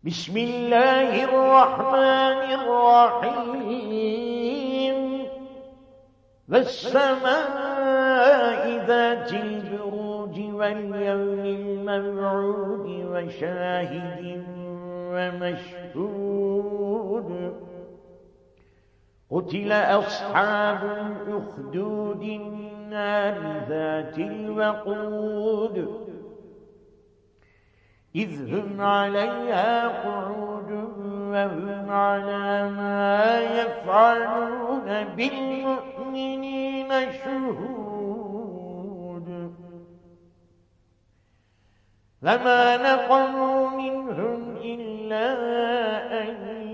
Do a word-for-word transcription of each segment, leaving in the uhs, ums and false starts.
بسم الله الرحمن الرحيم والسماء ذات البروج واليوم الموعود وشاهد ومشهود قتل أصحاب الأخدود النار ذات الوقود إذ هم عليها قعود وهم على ما يفعلون بالمؤمنين شهود فما نقموا منهم إلا أن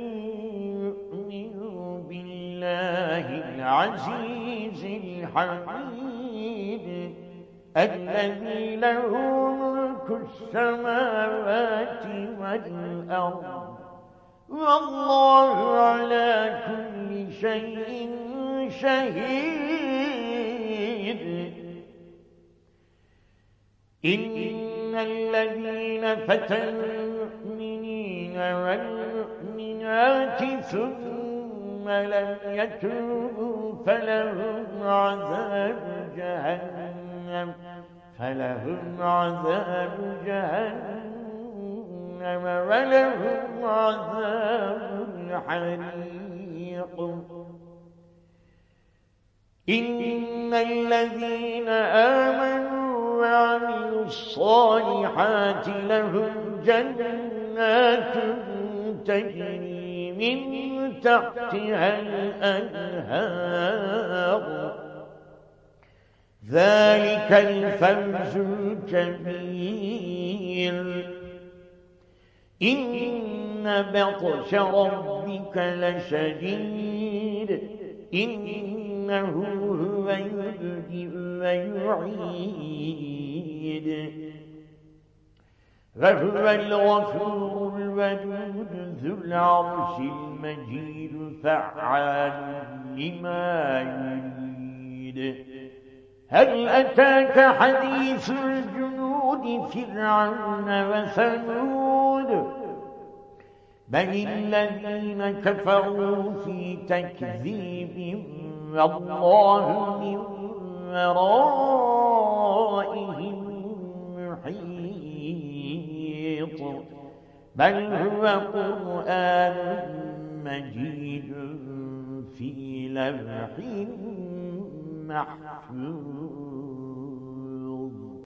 يؤمنوا بالله العزيز الحميد الذي له ملك السماوات والأرض والله على كل شيء شهيد. إن الذين فتنوا المؤمنين والمؤمنات ثم لم يتوبوا فلهم عذاب جهنم فلهم عذاب جهنم ولهم عذاب الحريق. إن الذين آمنوا وعملوا الصالحات لهم جنات تجري من تحتها الأنهار ذلك الفوز الكبير. إن بطش ربك لشديد إنه هو يبدئ ويعيد وهو الغفور الودود ذو العرش المجيد فعال لما يريد. هل أتاك حديث الجنود فرعون وثمود بل الذين كفروا في تكذيب والله من ورائهم محيط بل هو قرآن مجيد في لوح محفوظ.